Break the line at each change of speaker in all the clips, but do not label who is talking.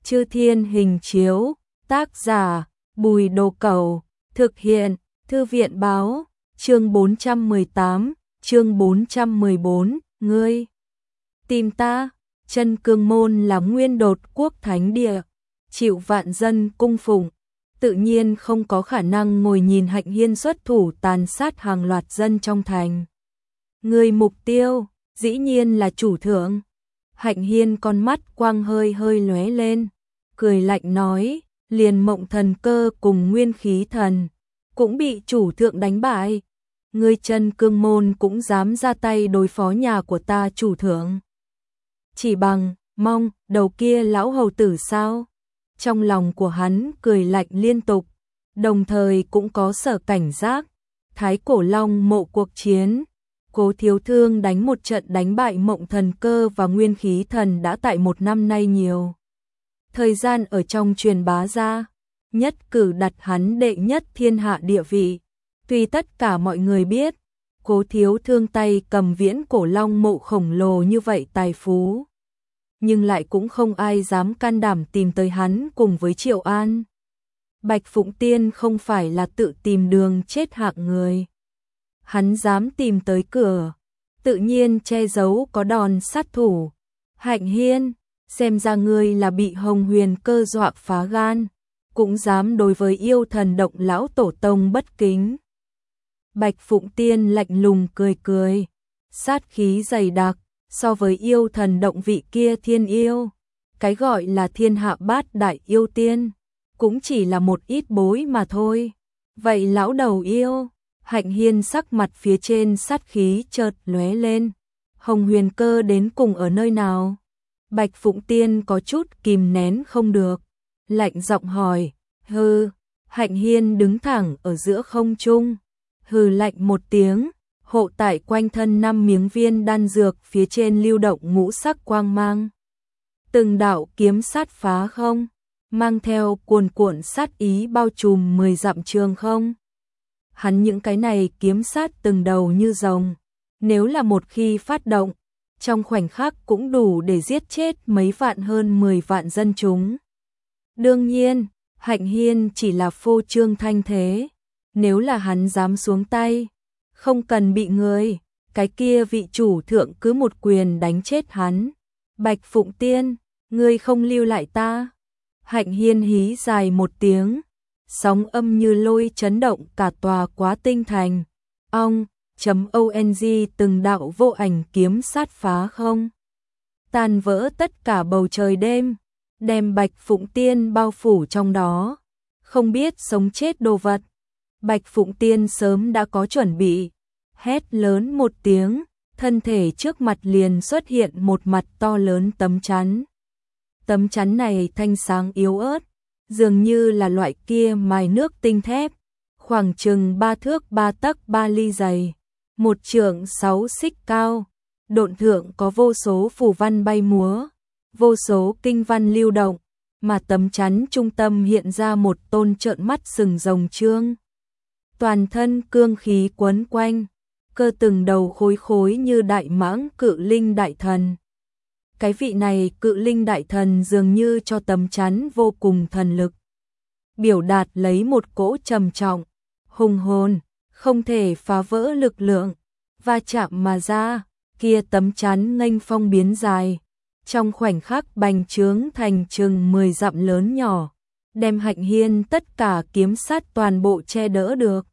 Chư Thiên Hình Chiếu, tác giả, Bùi Đồ Cẩu, thực hiện, Thư viện báo, chương 418, chương 414, ngươi tìm ta. Chân Cương Môn là nguyên đột quốc thánh địa, chịu vạn dân cung phụng, tự nhiên không có khả năng ngồi nhìn Hạnh Hiên xuất thủ tàn sát hàng loạt dân trong thành. Người mục tiêu, dĩ nhiên là chủ thượng. Hạnh Hiên con mắt quang hơi hơi lóe lên, cười lạnh nói, liền Mộng Thần Cơ cùng Nguyên Khí Thần cũng bị chủ thượng đánh bại. Ngươi Chân Cương Môn cũng dám ra tay đối phó nhà của ta chủ thượng. Chỉ bằng, mong, đầu kia lão hầu tử sao? Trong lòng của hắn cười lạnh liên tục, đồng thời cũng có sở cảnh giác. Thái Cổ Long Mộ cuộc chiến, Cố Thiếu Thương đánh một trận đánh bại Mộng Thần Cơ và Nguyên Khí Thần đã tại 1 năm nay nhiều thời gian ở trong truyền bá ra, nhất cử đặt hắn đệ nhất thiên hạ địa vị. Tuy tất cả mọi người biết, Cố Thiếu Thương tay cầm Viễn Cổ Long Mộ khổng lồ như vậy tài phú, nhưng lại cũng không ai dám can đảm tìm tới hắn cùng với Triệu An. Bạch Phụng Tiên không phải là tự tìm đường chết hạng người. Hắn dám tìm tới cửa, tự nhiên che giấu có đòn sát thủ. Hạnh Hiên, xem ra ngươi là bị Hồng Huyền Cơ dọa phá gan, cũng dám đối với yêu thần động lão tổ tông bất kính. Bạch Phụng Tiên lạnh lùng cười cười, sát khí dày đặc, so với yêu thần động vị kia thiên yêu, cái gọi là thiên hạ bát đại yêu tiên, cũng chỉ là một ít bối mà thôi. Vậy lão đầu yêu, Hạnh Hiên sắc mặt phía trên sát khí chợt lóe lên. Hồng Huyền Cơ đến cùng ở nơi nào? Bạch Phụng Tiên có chút kìm nén không được, lạnh giọng hỏi. Hừ. Hạnh Hiên đứng thẳng ở giữa không trung, hừ lạnh một tiếng, hộ tại quanh thân 5 miếng viên đan dược phía trên lưu động ngũ sắc quang mang. Từng đạo kiếm sát phá không, mang theo cuồn cuộn sát ý bao trùm 10 dặm trường không. Hắn những cái này kiếm sát từng đầu như rồng, nếu là một khi phát động, trong khoảnh khắc cũng đủ để giết chết mấy vạn hơn 10 vạn dân chúng. Đương nhiên, Hạnh Hiên chỉ là phô trương thanh thế, nếu là hắn dám xuống tay, không cần bị người, cái kia vị chủ thượng cứ một quyền đánh chết hắn. Bạch Phụng Tiên, ngươi không lưu lại ta. Hạnh Hiên hí dài một tiếng, sóng âm như lôi chấn động cả tòa Quá Tinh Thành. ONG từng đạo vô ảnh kiếm sát phá không, tàn vỡ tất cả bầu trời đêm, đem Bạch Phụng Tiên bao phủ trong đó, không biết sống chết đồ vật. Bạch Phụng Tiên sớm đã có chuẩn bị, hét lớn một tiếng, thân thể trước mặt liền xuất hiện một mặt to lớn tấm chắn. Tấm chắn này thanh sáng yếu ớt, dường như là loại kia mài nước tinh thép, khoảng chừng 3 thước 3 tấc 3 ly dày, 1 trượng 6 xích cao, độn thượng có vô số phù văn bay múa, vô số kinh văn lưu động, mà tấm chắn trung tâm hiện ra một tôn trợn mắt sừng rồng trương. Toàn thân cương khí quấn quanh, cơ từng đầu khối khối như đại mãng cự linh đại thần. Cái vị này cự linh đại thần dường như cho tấm chắn vô cùng thần lực, biểu đạt lấy một cỗ trầm trọng, hùng hồn, không thể phá vỡ lực lượng, va chạm mà ra, kia tấm chắn nghênh phong biến dài, trong khoảnh khắc bành trướng thành chừng 10 dặm lớn nhỏ, đem Hạnh Hiên tất cả kiếm sát toàn bộ che đỡ được.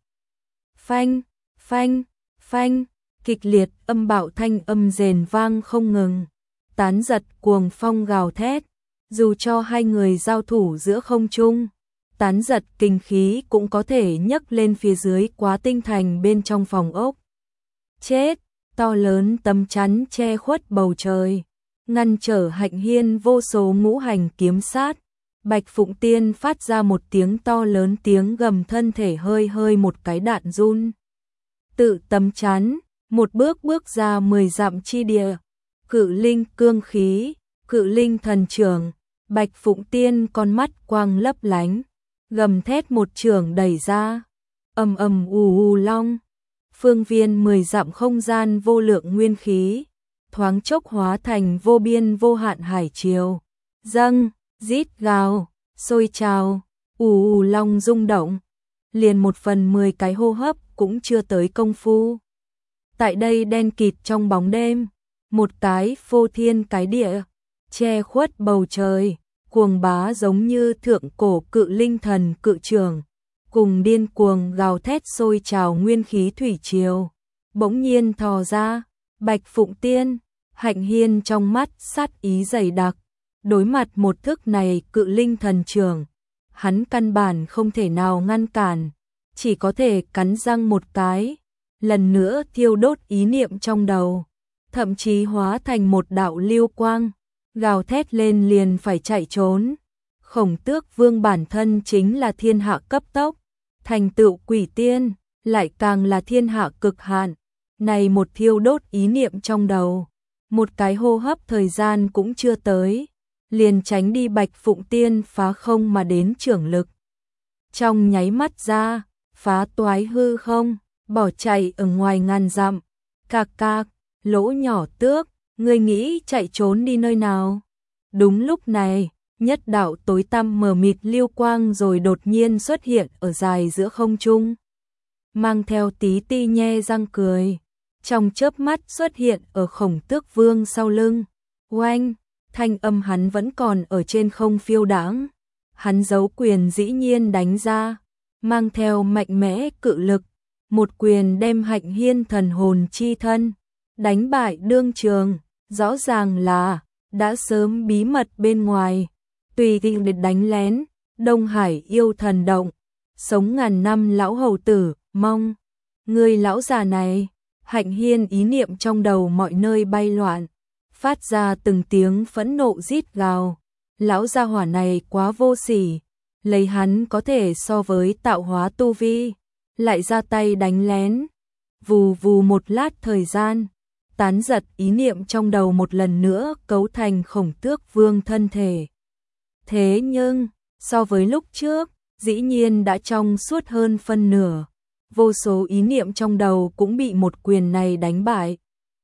Phanh, phanh, phanh, kịch liệt âm bạo thanh âm rền vang không ngừng, tán giật cuồng phong gào thét, dù cho hai người giao thủ giữa không trung, tán giật kinh khí cũng có thể nhấc lên phía dưới Quá Tinh Thành bên trong phòng ốc. Chết, to lớn tấm chắn che khuất bầu trời, ngăn trở Hạnh Hiên vô số ngũ hành kiếm sát. Bạch Phụng Tiên phát ra một tiếng to lớn tiếng gầm, thân thể hơi hơi một cái đạn run. Tự tấm chắn, một bước bước ra 10 dặm chi địa, cự linh cương khí, cự linh thần trưởng, Bạch Phụng Tiên con mắt quang lấp lánh, gầm thét một trường đẩy ra, ầm ầm ù long, phương viên 10 dặm không gian vô lượng nguyên khí, thoáng chốc hóa thành vô biên vô hạn hải triều, dâng, rít gào, sôi trào, ù ù long rung động, liền 1/10 cái hô hấp cũng chưa tới công phu. Tại đây đen kịt trong bóng đêm, một cái phô thiên cái địa, che khuất bầu trời, cuồng bá giống như thượng cổ cự linh thần cự trường, cùng điên cuồng gào thét sôi trào nguyên khí thủy triều, bỗng nhiên thò ra, Bạch Phụng Tiên, Hạnh Hiên trong mắt sát ý dày đặc, đối mặt một thức này cự linh thần trường, hắn căn bản không thể nào ngăn cản, chỉ có thể cắn răng một cái, lần nữa thiêu đốt ý niệm trong đầu, thậm chí hóa thành một đạo lưu quang, gào thét lên liền phải chạy trốn. Khổng Tước Vương bản thân chính là thiên hạ cấp tốc, thành tựu quỷ tiên, lại càng là thiên hạ cực hạn. Này một thiêu đốt ý niệm trong đầu, một cái hô hấp thời gian cũng chưa tới, liền tránh đi Bạch Phụng Tiên phá không mà đến trưởng lực. Trong nháy mắt ra, phá toái hư không, bỏ chạy ở ngoài ngàn dặm. Cạc cạc, Lỗ Nhỏ Tước, ngươi nghĩ chạy trốn đi nơi nào? Đúng lúc này, nhất đạo tối tăm mờ mịt lưu quang rồi đột nhiên xuất hiện ở dài giữa không trung, mang theo tí ti nhe răng cười, trong chớp mắt xuất hiện ở Khổng Tước Vương sau lưng. Oanh, thanh âm hắn vẫn còn ở trên không phiêu đãng. Hắn giấu quyền dĩ nhiên đánh ra, mang theo mạnh mẽ cự lực, một quyền đem Hạnh Hiên thần hồn chi thân đánh bại đương trường, rõ ràng là đã sớm bí mật bên ngoài, tùy tiện để đánh lén. Đông Hải yêu thần động, sống ngàn năm lão hầu tử, mong người lão già này. Hạnh Hiên ý niệm trong đầu mọi nơi bay loạn, phát ra từng tiếng phẫn nộ rít gào. Lão gia hỏa này quá vô sỉ, lấy hắn có thể so với tạo hóa tu vi, lại ra tay đánh lén. Vù vù một lát thời gian, tán giật ý niệm trong đầu một lần nữa cấu thành Khổng Tước Vương thân thể. Thế nhưng, so với lúc trước, dĩ nhiên đã trong suốt hơn phân nửa, vô số ý niệm trong đầu cũng bị một quyền này đánh bại.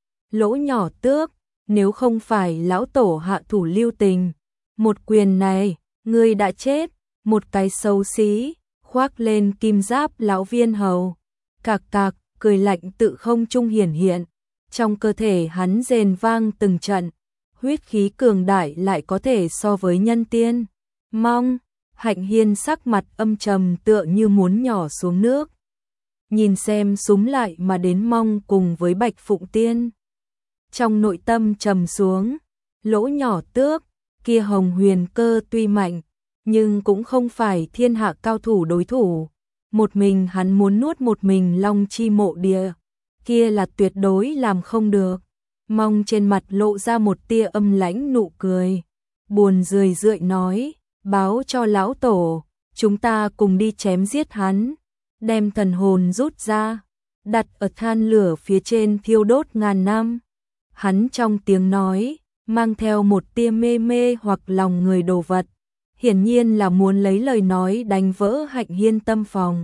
Lỗ Nhỏ Tước, nếu không phải lão tổ hạ thủ lưu tình, một quyền này, ngươi đã chết. Một cái xấu xí, khoác lên kim giáp lão viên hầu. Cạc cạc, cười lạnh tự không trung hiển hiện. Trong cơ thể hắn rền vang từng trận, huyết khí cường đại lại có thể so với nhân tiên. Mong, Hạnh Hiên sắc mặt âm trầm tựa như muốn nhỏ xuống nước. Nhìn xem súm lại mà đến Mong cùng với Bạch Phụng Tiên. Trong nội tâm trầm xuống, Lỗ Nhỏ Tước, kia Hồng Huyền Cơ tuy mạnh, nhưng cũng không phải thiên hạ cao thủ đối thủ. Một mình hắn muốn nuốt một mình Long Chi Mộ Địa, kia là tuyệt đối làm không được. Mong trên mặt lộ ra một tia âm lãnh nụ cười, buồn rười rượi nói, báo cho lão tổ, chúng ta cùng đi chém giết hắn, đem thần hồn rút ra, đặt ở than lửa phía trên thiêu đốt ngàn năm. Hắn trong tiếng nói, mang theo một tia mê mê hoặc lòng người đồ vật, hiển nhiên là muốn lấy lời nói đánh vỡ Hạnh Hiên tâm phòng.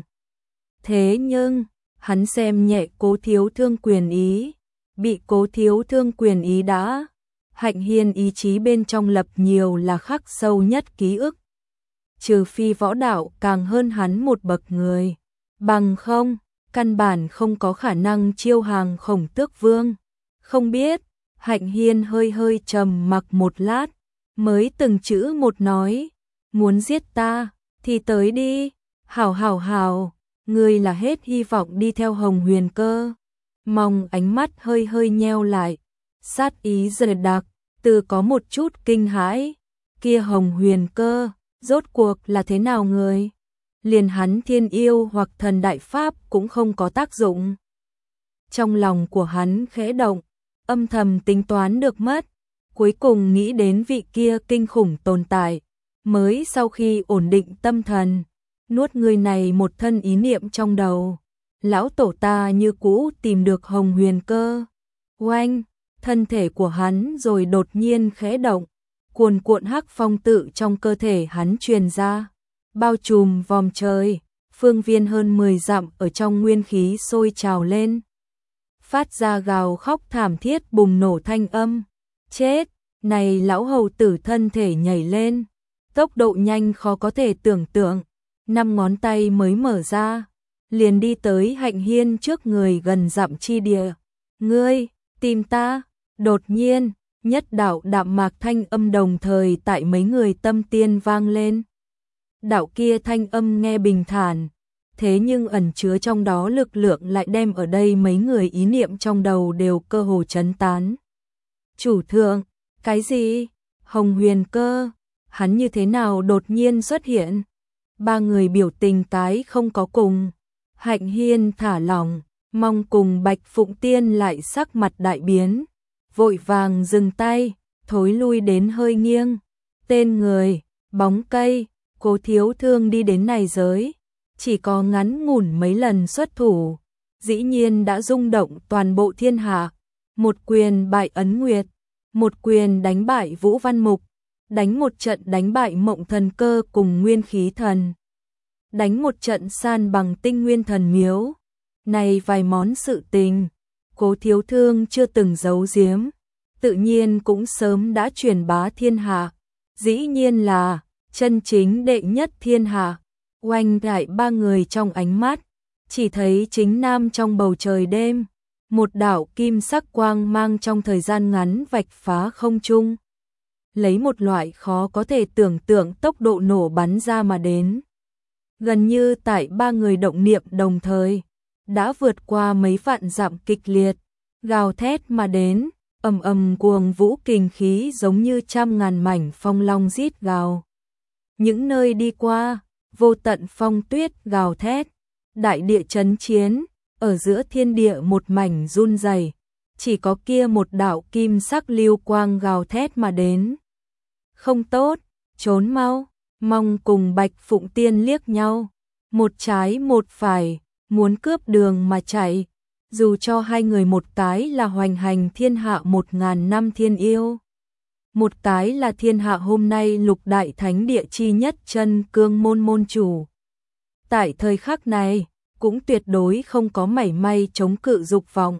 Thế nhưng, hắn xem nhẹ Cố Thiếu Thương quyền ý, bị Cố Thiếu Thương quyền ý đã, Hạnh Hiên ý chí bên trong lập nhiều là khắc sâu nhất ký ức. Trừ phi võ đạo càng hơn hắn một bậc người, bằng không, căn bản không có khả năng chiêu hàng Khổng Tước Vương. Không biết, Hạnh Hiên hơi hơi trầm mặc một lát, mới từng chữ một nói, muốn giết ta, thì tới đi, hảo, ngươi là hết hy vọng đi theo Hồng Huyền Cơ. Mong ánh mắt hơi hơi nheo lại, sát ý dần đặc, từ có một chút kinh hãi, kia Hồng Huyền Cơ, rốt cuộc là thế nào người? Liền hắn thiên yêu hoặc thần đại pháp cũng không có tác dụng. Trong lòng của hắn khẽ động, âm thầm tính toán được mất, cuối cùng nghĩ đến vị kia kinh khủng tồn tại, mới sau khi ổn định tâm thần, nuốt người này một thân ý niệm trong đầu. Lão tổ ta như cũ tìm được Hồng Huyền Cơ. Oanh, thân thể của hắn rồi đột nhiên khẽ động, cuồn cuộn hắc phong tự trong cơ thể hắn truyền ra, bao trùm vòm trời, phương viên hơn 10 dặm ở trong nguyên khí sôi trào lên, phát ra gào khóc thảm thiết bùng nổ thanh âm. Chết, này lão hầu tử thân thể nhảy lên, tốc độ nhanh khó có thể tưởng tượng, 5 ngón tay mới mở ra, liền đi tới Hạnh Hiên trước người gần dặm chi địa. Ngươi, tìm ta? Đột nhiên, nhất đạo đạm mạc thanh âm đồng thời tại mấy người tâm tiên vang lên. Đạo kia thanh âm nghe bình thản, thế nhưng ẩn chứa trong đó lực lượng lại đem ở đây mấy người ý niệm trong đầu đều cơ hồ chấn tán. Chủ thượng, cái gì? Hồng Huyền Cơ, hắn như thế nào đột nhiên xuất hiện? Ba người biểu tình cái không có cùng. Hạnh Hiên thả lỏng, Mong cùng Bạch Phụng Tiên lại sắc mặt đại biến, vội vàng dừng tay, thối lui đến hơi nghiêng. Tên người, bóng cây, Cố Thiếu Thương đi đến này giới, chỉ có ngắn ngủn mấy lần xuất thủ, dĩ nhiên đã rung động toàn bộ thiên hạ. Một quyền bại Ấn Nguyệt, một quyền đánh bại Vũ Văn Mục, đánh một trận đánh bại Mộng Thần Cơ cùng Nguyên Khí Thần, đánh một trận san bằng Tinh Nguyên Thần Miếu. Này vài món sự tình, Cố Thiếu Thương chưa từng giấu giếm, tự nhiên cũng sớm đã truyền bá thiên hạ, dĩ nhiên là chân chính đệ nhất thiên hạ. Oanh đại ba người trong ánh mắt, chỉ thấy chính nam trong bầu trời đêm, một đạo kim sắc quang mang trong thời gian ngắn vạch phá không trung, lấy một loại khó có thể tưởng tượng tốc độ nổ bắn ra mà đến. Gần như tại ba người động niệm đồng thời, đã vượt qua mấy vạn dặm kịch liệt, gào thét mà đến, ầm ầm cuồng vũ kình khí giống như trăm ngàn mảnh phong long rít gào. Những nơi đi qua, vô tận phong tuyết gào thét, đại địa chấn chiến, ở giữa thiên địa một mảnh run rẩy, chỉ có kia một đạo kim sắc lưu quang gào thét mà đến. Không tốt, trốn mau. Mong cùng Bạch Phụng Tiên liếc nhau, một trái một phải, muốn cướp đường mà chạy, dù cho hai người một cái là hoành hành thiên hạ 1000 năm thiên yêu, một cái là thiên hạ hôm nay lục đại thánh địa chi nhất chân cương môn môn chủ. Tại thời khắc này, cũng tuyệt đối không có mảy may chống cự dục vọng.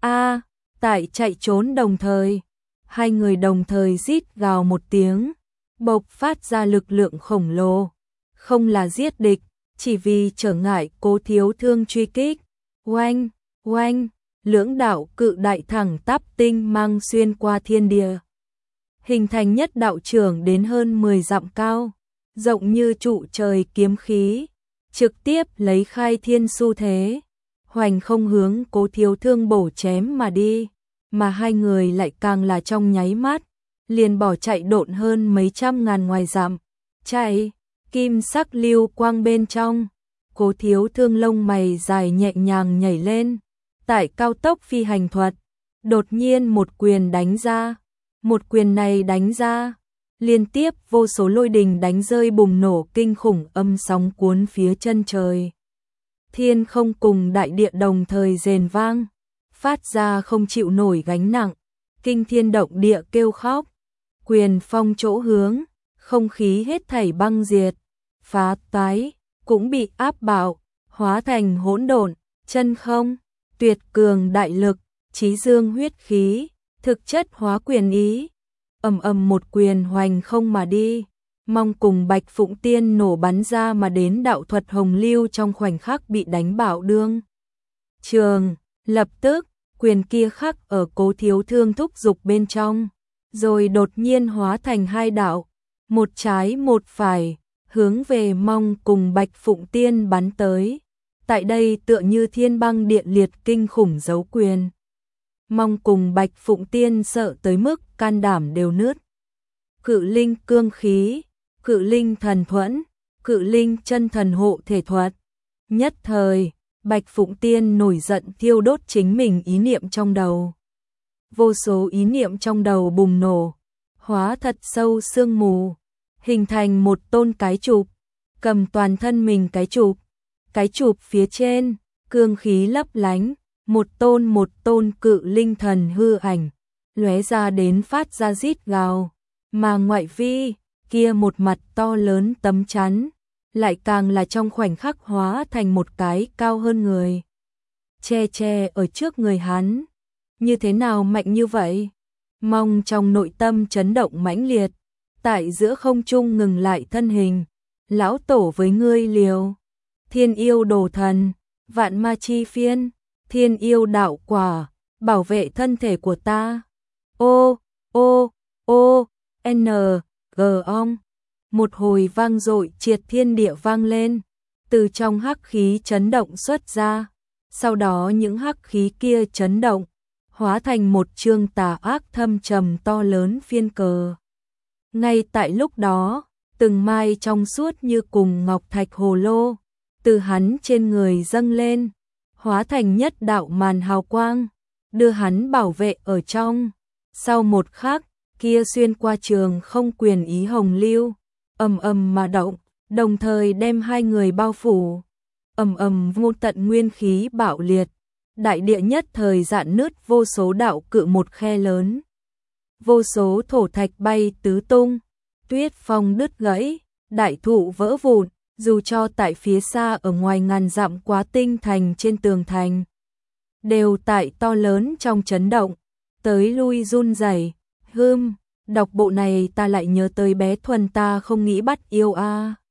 Tại chạy trốn đồng thời, hai người đồng thời rít gào một tiếng, bộc phát ra lực lượng khổng lồ, không là giết địch, chỉ vì trở ngại Cố Thiếu Thương truy kích. Oanh, oanh, lưỡng đạo cự đại thẳng tắp tinh mang xuyên qua thiên địa, hình thành nhất đạo trưởng đến hơn 10 dặm cao, rộng như trụ trời kiếm khí, trực tiếp lấy khai thiên xu thế, hoành không hướng Cố Thiếu Thương bổ chém mà đi, mà hai người lại càng là trong nháy mắt, liền bỏ chạy độn hơn mấy trăm ngàn ngoài dặm. Chạy, kim sắc lưu quang bên trong, Cố Thiếu Thương lông mày dài nhẹ nhàng nhảy lên, tại cao tốc phi hành thuật, đột nhiên một quyền đánh ra. Một quyền này đánh ra, liên tiếp vô số lôi đình đánh rơi bùng nổ kinh khủng âm sóng cuốn phía chân trời. Thiên không cùng đại địa đồng thời rền vang, phát ra không chịu nổi gánh nặng, kinh thiên động địa kêu khóc. Quyền phong chỗ hướng, không khí hết thảy băng diệt, phá toái, cũng bị áp bạo, hóa thành hỗn độn, chân không, tuyệt cường đại lực, chí dương huyết khí, thực chất hóa quyền ý. Ầm ầm một quyền hoành không mà đi, Mong cùng Bạch Phụng Tiên nổ bắn ra mà đến đạo thuật hồng lưu trong khoảnh khắc bị đánh bạo đương trường, lập tức, quyền kia khắc ở Cố Thiếu Thương thúc dục bên trong, rồi đột nhiên hóa thành hai đạo, một trái một phải, hướng về Mong cùng Bạch Phụng Tiên bắn tới. Tại đây tựa như thiên băng địa liệt kinh khủng giấu quyền. Mong cùng Bạch Phụng Tiên sợ tới mức can đảm đều nứt. Cự linh cương khí, cự linh thần thuẫn, cự linh chân thần hộ thể thuật. Nhất thời, Bạch Phụng Tiên nổi giận thiêu đốt chính mình ý niệm trong đầu. Vô số ý niệm trong đầu bùng nổ, hóa thật sâu sương mù, hình thành một tôn cái chụp, cầm toàn thân mình cái chụp. Cái chụp phía trên, cương khí lấp lánh, một tôn cự linh thần hư ảnh, lóe ra đến phát ra rít gào, mà ngoại vi, kia một mặt to lớn tấm chắn, lại càng là trong khoảnh khắc hóa thành một cái cao hơn người. Che ở trước người hắn, như thế nào mạnh như vậy? Mong trong nội tâm chấn động mãnh liệt, tại giữa không trung ngừng lại thân hình. Lão tổ với ngươi liều. Thiên yêu đồ thần, vạn ma chi phiên, thiên yêu đạo quả, bảo vệ thân thể của ta. Ô, ô, ô, n, g ong. Một hồi vang dội triệt thiên địa vang lên, từ trong hắc khí chấn động xuất ra. Sau đó những hắc khí kia chấn động, hóa thành một chương tà ác thâm trầm to lớn phiên cờ. Ngay tại lúc đó, từng mai trong suốt như cùng ngọc thạch hồ lô, từ hắn trên người dâng lên, hóa thành nhất đạo màn hào quang, đưa hắn bảo vệ ở trong. Sau một khắc, kia xuyên qua trường không quyền ý hồng lưu, ầm ầm mà động, đồng thời đem hai người bao phủ. Ầm ầm vô tận nguyên khí bạo liệt, đại địa nhất thời rạn nứt, vô số đạo cự một khe lớn. Vô số thổ thạch bay tứ tung, tuyết phong đứt gãy, đại thụ vỡ vụn, dù cho tại phía xa ở ngoài ngàn dặm Quá Tinh thành trên tường thành, đều tại to lớn trong chấn động, tới lui run rẩy. Đọc bộ này ta lại nhớ tới bé Thuần, ta không nghĩ bắt yêu a.